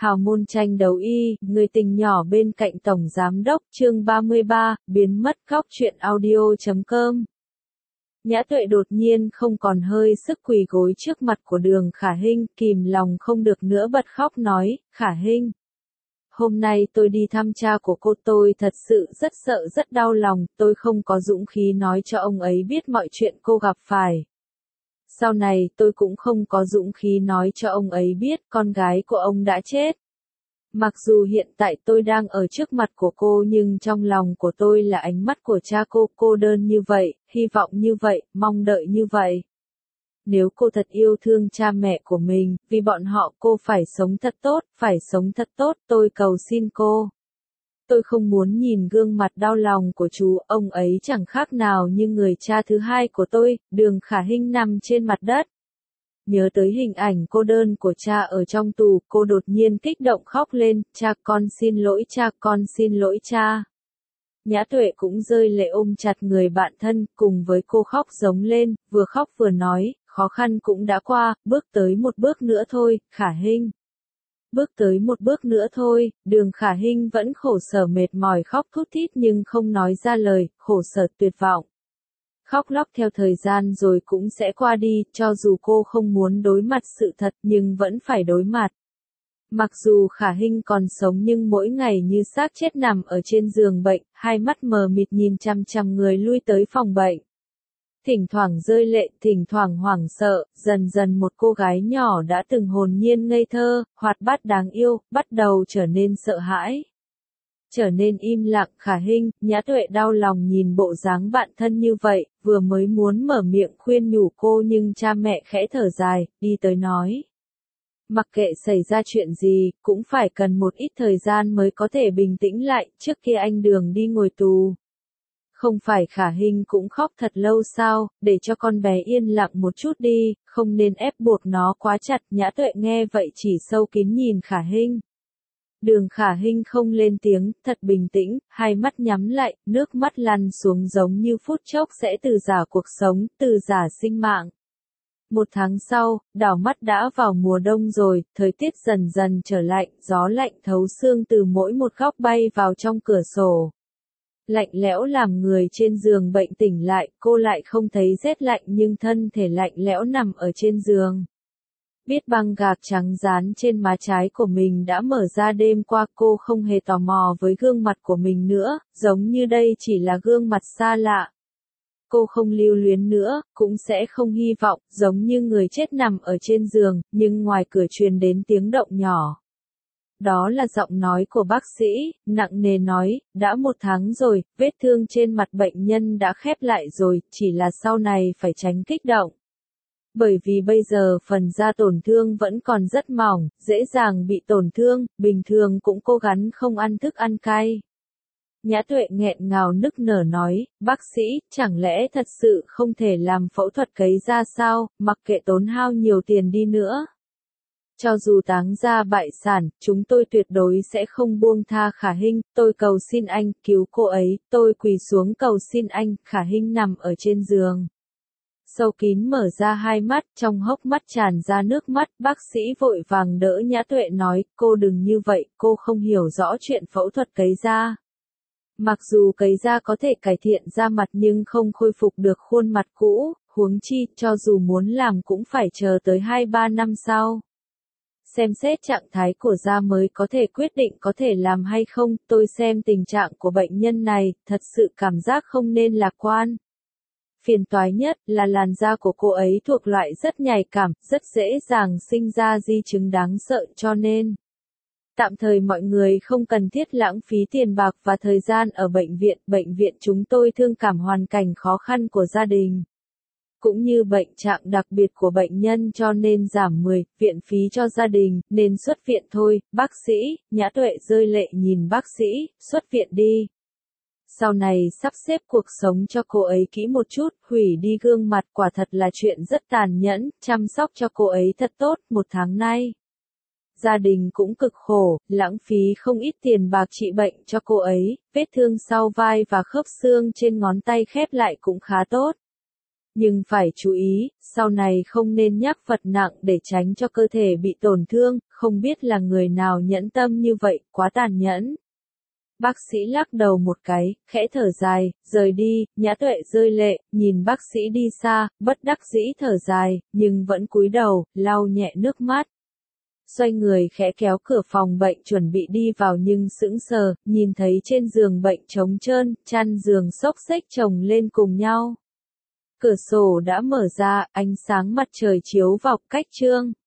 Hào môn tranh đấu y, người tình nhỏ bên cạnh tổng giám đốc, chương 33, biến mất. Góc truyện audio.com. Nhã Tuệ đột nhiên không còn hơi sức quỳ gối trước mặt của Đường Khả Hinh, kìm lòng không được nữa bật khóc nói, Khả Hinh. Hôm nay tôi đi thăm cha của cô, tôi thật sự rất sợ, rất đau lòng, tôi không có dũng khí nói cho ông ấy biết mọi chuyện cô gặp phải. Sau này tôi cũng không có dũng khí nói cho ông ấy biết con gái của ông đã chết. Mặc dù hiện tại tôi đang ở trước mặt của cô nhưng trong lòng của tôi là ánh mắt của cha cô đơn như vậy, hy vọng như vậy, mong đợi như vậy. Nếu cô thật yêu thương cha mẹ của mình, vì bọn họ cô phải sống thật tốt, phải sống thật tốt, tôi cầu xin cô. Tôi không muốn nhìn gương mặt đau lòng của chú, ông ấy chẳng khác nào như người cha thứ hai của tôi. Đường Khả Hinh nằm trên mặt đất. Nhớ tới hình ảnh cô đơn của cha ở trong tù, cô đột nhiên kích động khóc lên, cha con xin lỗi cha, con xin lỗi cha. Nhã Tuệ cũng rơi lệ ôm chặt người bạn thân, cùng với cô khóc giống lên, vừa khóc vừa nói, khó khăn cũng đã qua, bước tới một bước nữa thôi, Khả Hinh. Bước tới một bước nữa thôi, Đường Khả Hinh vẫn khổ sở mệt mỏi khóc thút thít nhưng không nói ra lời, khổ sở tuyệt vọng. Khóc lóc theo thời gian rồi cũng sẽ qua đi, cho dù cô không muốn đối mặt sự thật nhưng vẫn phải đối mặt. Mặc dù Khả Hinh còn sống nhưng mỗi ngày như xác chết nằm ở trên giường bệnh, hai mắt mờ mịt nhìn chằm chằm người lui tới phòng bệnh. Thỉnh thoảng rơi lệ, thỉnh thoảng hoảng sợ, dần dần một cô gái nhỏ đã từng hồn nhiên ngây thơ, hoạt bát đáng yêu, bắt đầu trở nên sợ hãi. Trở nên im lặng. Khả Hinh, Nhã Tuệ đau lòng nhìn bộ dáng bạn thân như vậy, vừa mới muốn mở miệng khuyên nhủ cô nhưng cha mẹ khẽ thở dài, đi tới nói. Mặc kệ xảy ra chuyện gì, cũng phải cần một ít thời gian mới có thể bình tĩnh lại, trước kia anh Đường đi ngồi tù. Không phải Khả Hinh cũng khóc thật lâu sao, để cho con bé yên lặng một chút đi, không nên ép buộc nó quá chặt. Nhã Tuệ nghe vậy chỉ sâu kín nhìn Khả Hinh. Đường Khả Hinh không lên tiếng, thật bình tĩnh, hai mắt nhắm lại, nước mắt lăn xuống giống như phút chốc sẽ từ giã cuộc sống, từ giã sinh mạng. Một tháng sau, đảo mắt đã vào mùa đông rồi, thời tiết dần dần trở lạnh, gió lạnh thấu xương từ mỗi một góc bay vào trong cửa sổ. Lạnh lẽo làm người trên giường bệnh tỉnh lại, cô lại không thấy rét lạnh nhưng thân thể lạnh lẽo nằm ở trên giường. Biết băng gạc trắng dán trên má trái của mình đã mở ra đêm qua, cô không hề tò mò với gương mặt của mình nữa, giống như đây chỉ là gương mặt xa lạ. Cô không lưu luyến nữa, cũng sẽ không hy vọng, giống như người chết nằm ở trên giường, nhưng ngoài cửa truyền đến tiếng động nhỏ. Đó là giọng nói của bác sĩ, nặng nề nói, đã 1 tháng rồi, vết thương trên mặt bệnh nhân đã khép lại rồi, chỉ là sau này phải tránh kích động. Bởi vì bây giờ phần da tổn thương vẫn còn rất mỏng, dễ dàng bị tổn thương, bình thường cũng cố gắng không ăn thức ăn cay. Nhã Tuệ nghẹn ngào nức nở nói, bác sĩ, chẳng lẽ thật sự không thể làm phẫu thuật cấy da sao, mặc kệ tốn hao nhiều tiền đi nữa. Cho dù táng ra bại sản, chúng tôi tuyệt đối sẽ không buông tha Khả Hinh, tôi cầu xin anh, cứu cô ấy, tôi quỳ xuống cầu xin anh. Khả Hinh nằm ở trên giường. Sâu kín mở ra hai mắt, trong hốc mắt tràn ra nước mắt, bác sĩ vội vàng đỡ Nhã Tuệ nói, cô đừng như vậy, cô không hiểu rõ chuyện phẫu thuật cấy da. Mặc dù cấy da có thể cải thiện da mặt nhưng không khôi phục được khuôn mặt cũ, huống chi, cho dù muốn làm cũng phải chờ tới 2-3 năm sau. Xem xét trạng thái của da mới có thể quyết định có thể làm hay không, tôi xem tình trạng của bệnh nhân này, thật sự cảm giác không nên lạc quan. Phiền toái nhất là làn da của cô ấy thuộc loại rất nhạy cảm, rất dễ dàng sinh ra di chứng đáng sợ cho nên. Tạm thời mọi người không cần thiết lãng phí tiền bạc và thời gian ở bệnh viện chúng tôi thương cảm hoàn cảnh khó khăn của gia đình. Cũng như bệnh trạng đặc biệt của bệnh nhân cho nên giảm 10, viện phí cho gia đình, nên xuất viện thôi, bác sĩ. Nhã Tuệ rơi lệ nhìn bác sĩ, xuất viện đi. Sau này sắp xếp cuộc sống cho cô ấy kỹ một chút, hủy đi gương mặt quả thật là chuyện rất tàn nhẫn, chăm sóc cho cô ấy thật tốt. 1 tháng nay. Gia đình cũng cực khổ, lãng phí không ít tiền bạc trị bệnh cho cô ấy, vết thương sau vai và khớp xương trên ngón tay khép lại cũng khá tốt. Nhưng phải chú ý, sau này không nên nhắc vật nặng để tránh cho cơ thể bị tổn thương, không biết là người nào nhẫn tâm như vậy, quá tàn nhẫn. Bác sĩ lắc đầu một cái, khẽ thở dài, rời đi, Nhã Tuệ rơi lệ, nhìn bác sĩ đi xa, bất đắc dĩ thở dài, nhưng vẫn cúi đầu, lau nhẹ nước mắt. Xoay người khẽ kéo cửa phòng bệnh chuẩn bị đi vào nhưng sững sờ, nhìn thấy trên giường bệnh trống trơn, chăn giường xốc xếch chồng lên cùng nhau. Cửa sổ đã mở ra, ánh sáng mặt trời chiếu vào cách trương.